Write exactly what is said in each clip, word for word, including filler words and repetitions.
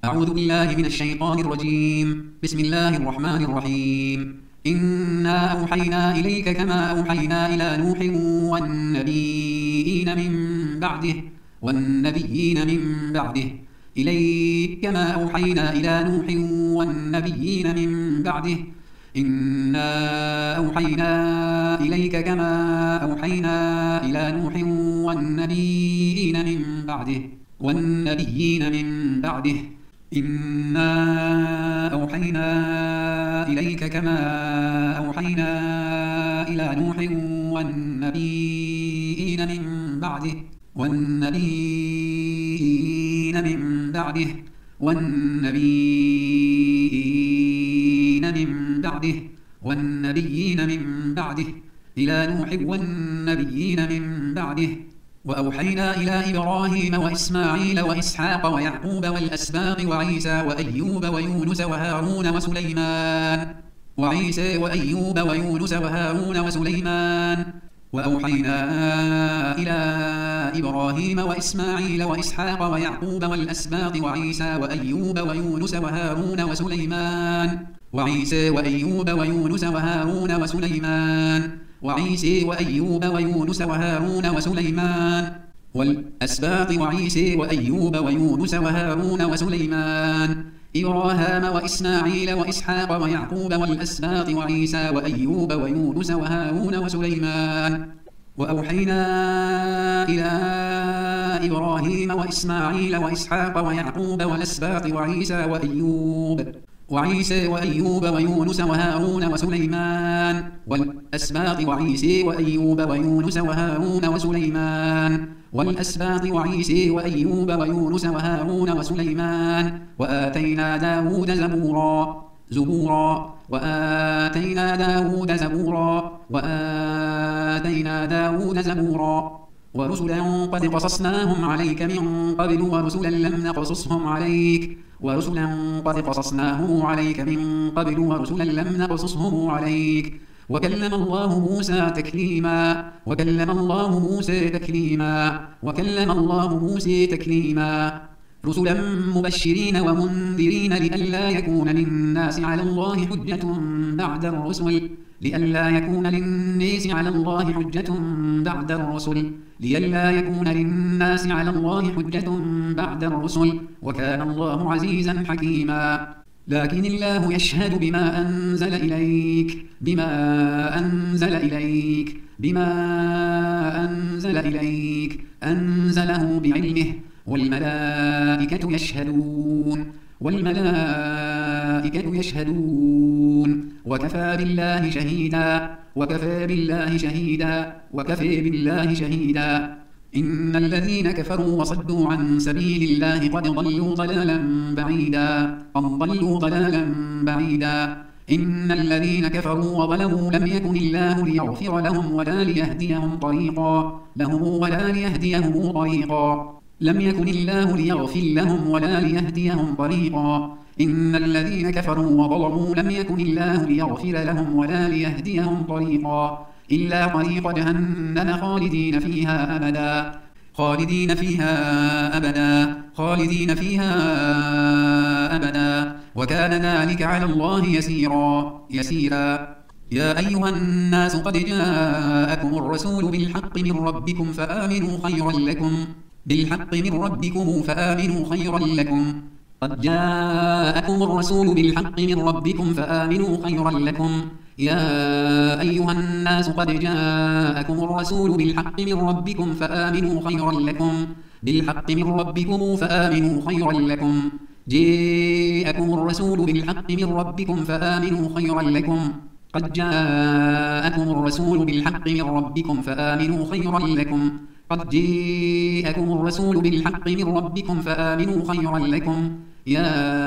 أعوذ بالله من الشيطان الرجيم. بسم الله الرحمن الرحيم. إنا أوحينا إليك كما أوحينا إلى نوح والنبيين من بعده والنبيين من بعده إليك كما أوحينا إلى نوح والنبيين من بعده إنا أوحينا إليك كما أوحينا إلى نوح والنبيين من بعده والنبيين من بعده إنا أوحينا إليك كما أوحينا إلى نوح والنبيين من بعده والنبيين من بعده والنبيين من بعده والنبيين من بعده إلى نوح والنبيين من بعده وأوحينا إلى إبراهيم وإسماعيل وإسحاق ويعقوب والأسباط وعيسى وأيوب ويونس وهارون وسليمان وعيسى وأيوب ويونس وهارون وسليمان وأوحينا إلى إبراهيم وإسماعيل وإسحاق ويعقوب والأسباط وعيسى وأيوب ويونس وهارون وسليمان وعيسى وأيوب ويونس وهارون وسليمان وعيسى وأيوب ويونس وهارون وسليمان والأسباط وعيسى وأيوب ويونس وهارون وسليمان إبراهام وإسماعيل وإسحاق ويعقوب والأسباط وعيسى وأيوب ويونس وهارون وسليمان وأوحينا إلى إبراهيم وإسماعيل وإسحاق ويعقوب والأسباط وعيسى وأيوب وعيسى وأيوب ويونس وهارون وسليمان والأسباط وعيسى وأيوب ويونس وهارون وسليمان والأسباط وعيسى وأيوب ويونس وهارون وسليمان وآتينا داود زبورا زبورا وآتينا داود زبورا وآتينا داود زبورا ورسلا قد قصصناهم عليك من قبل ورسلا لم نقصصهم عليك ورسلا قد قصصناهم عليك من قبل ورسلا لم نقصصهم عليك وكلم الله موسى تكليما وكلم الله موسى تكليما وكلم الله موسى تكليما رسلا مبشرين ومنذرين لئلا يكون للناس على الله حجة بعد الرسل لئلا يكون للناس على الله حجة بعد الرسل لئلا يكون للناس على الله حجة بعد الرسل وكان الله عزيزا حكيما لكن الله يشهد بما أنزل إليك بما أنزل إليك بما أنزل إليك أنزله بعلمه والملائكة يشهدون والملائكة يشهدون وكفى بالله شهيدا وكفى بالله شهيدا وكفى بالله شهيدا إن الذين كفروا وصدوا عن سبيل الله قد ضلوا ضلالا بعيدا قد ضلوا ضلالا بعيدا إن الذين كفروا وظلموا لم يكن الله ليغفر لهم ولا ليهديهم طريقا لهم ولا ليهديهم طريقا لم يكن الله ليغفر لهم ولا ليهديهم طريقا إن الذين كفروا وظلموا لم يكن الله ليغفر لهم ولا ليهديهم طريقا إلا طريق جهنم خالدين فيها أبدا خالدين فيها أبدا خالدين فيها أبدا وكان ذلك على الله يسيرا يسيرا يا أيها الناس قد جاءكم الرسول بالحق من ربكم فآمنوا خيرا لكم بالحق من ربكم فآمنوا خيرا لكم قد جاءكم الرسول بالحق من ربكم فآمنوا خيرا لكم يا أيها الناس قد جاءكم الرسول بالحق من ربكم فآمنوا خيرا لكم بالحق من ربكم فآمنوا خيرا لكم جاءكم الرسول بالحق من ربكم فآمنوا خيرا لكم قد جاءكم الرسول بالحق من ربكم فآمنوا خيرا لكم قد جاءكم الرسول بالحق من ربكم فآمنوا خيرا لكم يا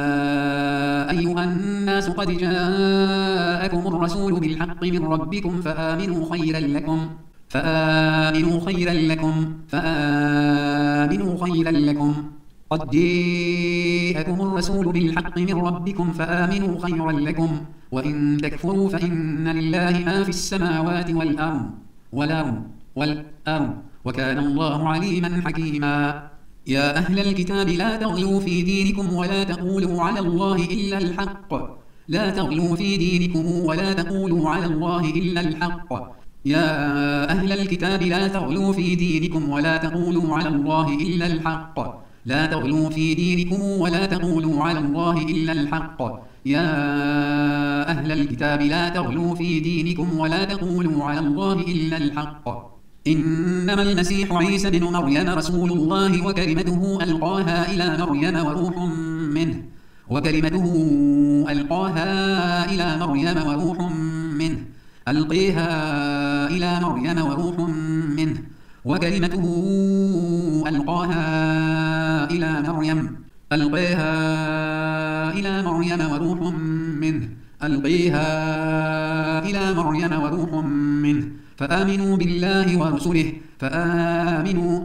أيها الناس قد جاءكم الرسول بالحق من ربكم فآمنوا خيرا لكم فآمنوا خيرا لكم فآمنوا خيرا لكم قد جاءكم الرسول بالحق من ربكم فآمنوا خيرا لكم وإن تكفروا فإن لله ما في السماوات والأرض والأرض والأرض وكان الله عليما حكيما يا أهل الكتاب لا تغلوا في دينكم ولا تقولوا على الله إلا الحق لا تغلوا في دينكم ولا تقولوا على الله إلا الحق يا أهل الكتاب لا تغلوا في دينكم ولا تقولوا على الله إلا الحق لا تغلوا في دينكم ولا تقولوا على الله إلا الحق يا أهل الكتاب لا تغلوا في دينكم ولا تقولوا على الله إلا الحق إنما المسيح عيسى بن مريم رسول الله وكلمته ألقاها إلى مريم وروح منه وكلمته ألقاها إلى مريم وروح منه ألقيها إلى مريم وروح منه وكلمته ألقاها إلى مريم ألقيها إلى مريم وروح منه ألقيها إلى مريم وروح منه فآمنوا بالله ورسله فآمنوا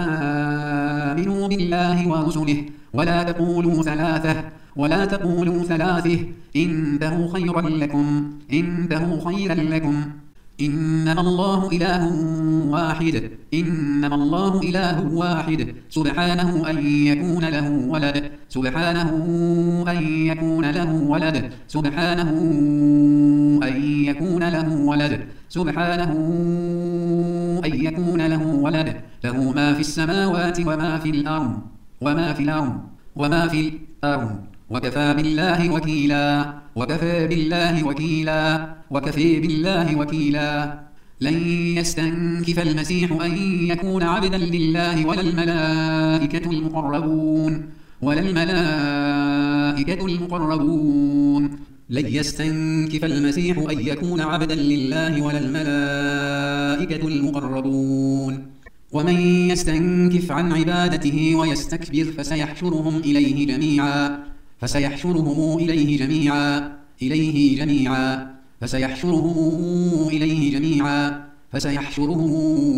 فآمنوا بالله ورسله ولا تقولوا ثلاثة ولا تقولوا ثلاثة انتهوا خيرا لكم انتهوا خيرا لكم إنما الله إله واحد إنما الله إله واحد سبحانه أن يكون له ولد سبحانه أن يكون له ولد سبحانه أن يكون له ولد سبحانه أن يكون له ولد له ما في السماوات وما في الأرض وما في الأرض وما في الأرض وكفى بالله وكيلا وكفى بالله وكيلا وكفى بالله وكيلا لن يستنكف المسيح أن يكون عبدا لله ولا الملائكة المقربون ولا الملائكة المقربون لن يستنكف المسيح أن يكون عبدا لله ولا الملائكة المقربون ومن يستنكف عن عبادته ويستكبر فسيحشرهم إليه جميعا فسيحشرهم إليه جميعا إليه جميعا فسيحشرهم إليه جميعا فسيحشرهم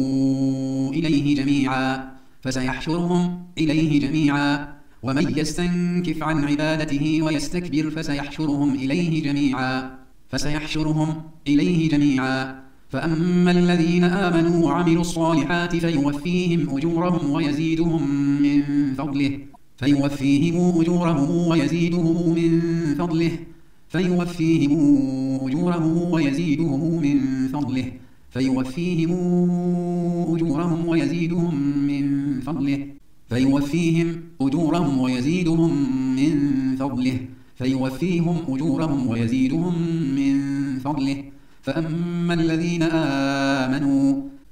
إليه جميعا فسيحشرهم إليه جميعا ومن يستنكف عن عبادته ويستكبر فسيحشرهم إليه جميعا فسيحشرهم إليه جميعا فأما الذين آمنوا وعملوا الصالحات فيوفيهم أجورهم ويزيدهم من فضله فيوفيهم أجورهم ويزيدهم من فضله فيوفيهم أجورهم ويزيدهم من فضله فيوفيهم أجورهم ويزيدهم من فضله فيوفيهم أجورهم ويزيدهم من فضله فيوفيهم أجورهم ويزيدهم من فضله فأما الذين آمنوا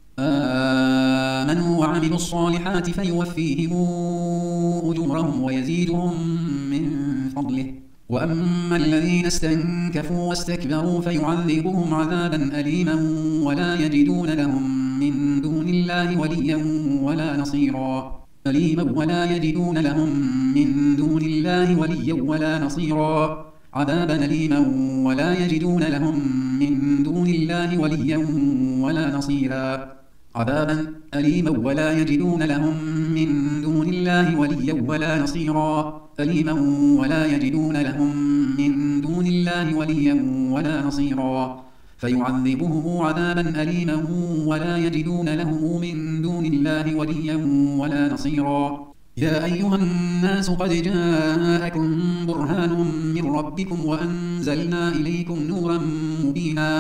آمنوا وعملوا الصالحات فيوفيهم أجورهم ويزيدهم من فضله وأما الذين استنكفوا واستكبروا فيعذبهم عذابا أليما ولا يجدون لهم من دون الله وليا ولا نصيرا أليما ولا يجدون لهم من دون الله وليا ولا نصيرا عذابا أليما ولا يجدون لهم من دون الله وليا ولا نصيرا عذابا أليما ولا يجدون لهم من دون الله وليا ولا نصيرا أليما ولا يجدون لهم من دون الله وليا ولا نصيرا فيعذبهم عذابا أليما ولا يجدون لهم من دون الله وليا ولا نصيرا يا أيها الناس قد جاءكم برهان من ربكم وأنزلنا إليكم نورا مبينا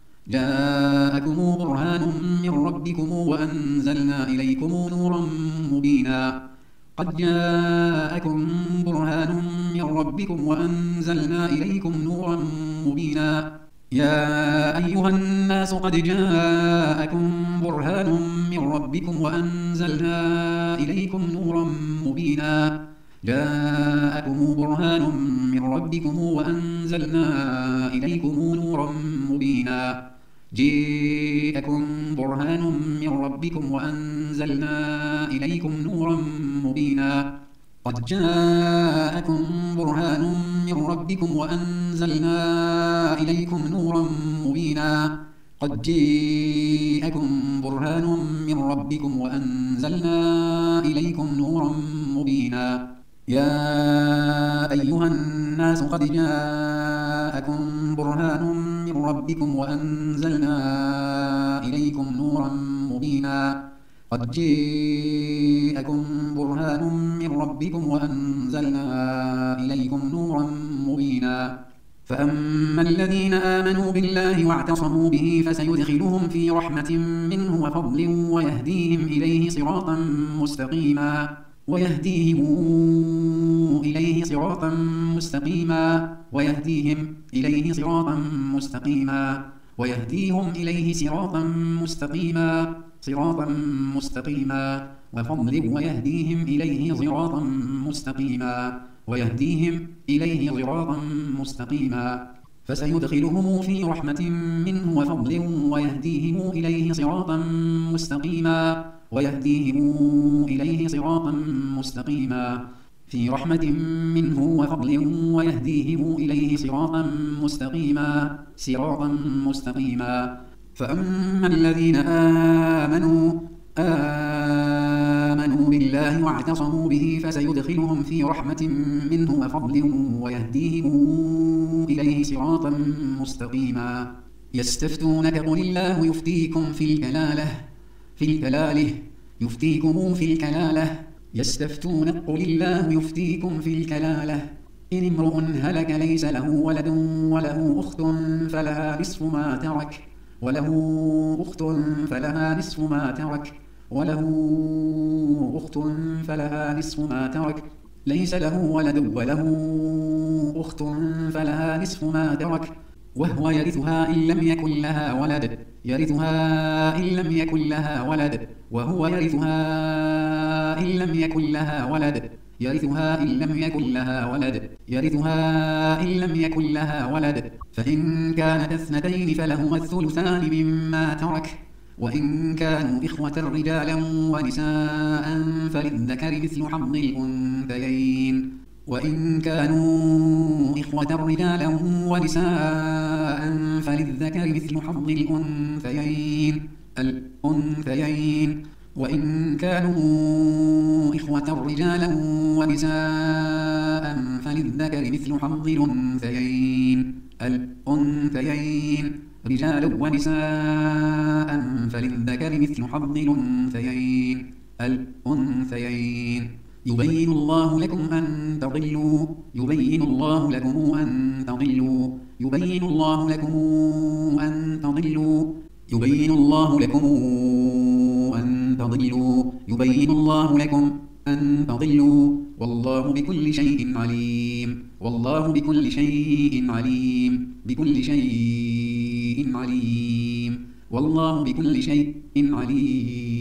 جاءكم برهان من ربكم وأنزلنا إليكم نورا مبينا قد جاءكم برهان من ربكم وأنزلنا إليكم نورا مبينا يا أيها الناس قد جاءكم برهان من ربكم وأنزلنا إليكم نورا مبينا جاءكم برهان من ربكم وأنزلنا إليكم نورا مبينا جاءكم برهان من ربكم وأنزلنا إليكم نورا مبينا قد جاءكم برهان من ربكم وأنزلنا إليكم نورا مبينا قد جاءكم برهان من ربكم وأنزلنا إليكم نورا مبينا يا أيها الناس قد جاءكم برهان من ربكم وأنزلنا إليكم نورا مبينا قد جاءكم برهان من ربكم وأنزلنا إليكم نورا مبينا فأما الذين آمنوا بالله واعتصموا به فسيدخلهم في رحمة منه وفضل ويهديهم إليه صراطا مستقيما ويهديهم إليه صراطا مستقيما ويهديهم إليه صراطا مستقيما ويهديهم إليه صراطا مستقيما صراطا مستقيما وفضل ويهديهم إليه صراطا مستقيما ويهديهم إليه صراطا مستقيما فسيدخلهم في رحمة منه وفضل ويهديهم إليه صراطا مستقيما ويهديهم إليه صراطا مستقيما في رحمة منه وفضل ويهديهم إليه صراطا مستقيما صراطا مستقيما فأما الذين آمنوا آمنوا بالله واعتصموا به فسيدخلهم في رحمة منه وفضل ويهديهم إليه صراطا مستقيما يستفتونك قل الله يفتيكم في الكلالة في الكلالة يفتيكم في الكلالة يستفتونك قل الله يفتيكم في الكلالة إن امرؤ هلك ليس له ولد وله أخت فلها نصف ما ترك وله أخت فلها نصف ما ترك وله أخت فلها نصف ما ترك ليس له ولد وله أخت فلها نصف ما ترك وهو يرثها إن لم يكن لها ولد يرثها إن لم يكن لها ولد وهو يرثها إن لم يكن لها ولد يرثها إن لم يكن لها ولد يرثها إن لم يكن لها ولد فإن كانت اثنتين فلهما الثلثان مما ترك وإن كانوا إخوة رجالا ونساء فللذكر مثل حظ الأنثيين وإن كانوا إخوة رجالا ونساء فللذكر مثل حظ الأنثيين الأنثيين وإن كانوا إخوة رجالا ونساء فللذكر مثل حظ الأنثيين الأنثيين رجالا ونساء فللذكر مثل حظ الأنثيين الأنثيين يبين الله لكم أن تضلوا يبين الله لكم أن تضلوا يبين الله لكم أن تضلوا يبين الله لكم أن تضلوا يبين الله لكم أن تضلوا والله بكل شيء عليم والله بكل شيء عليم بكل شيء عليم والله بكل شيء عليم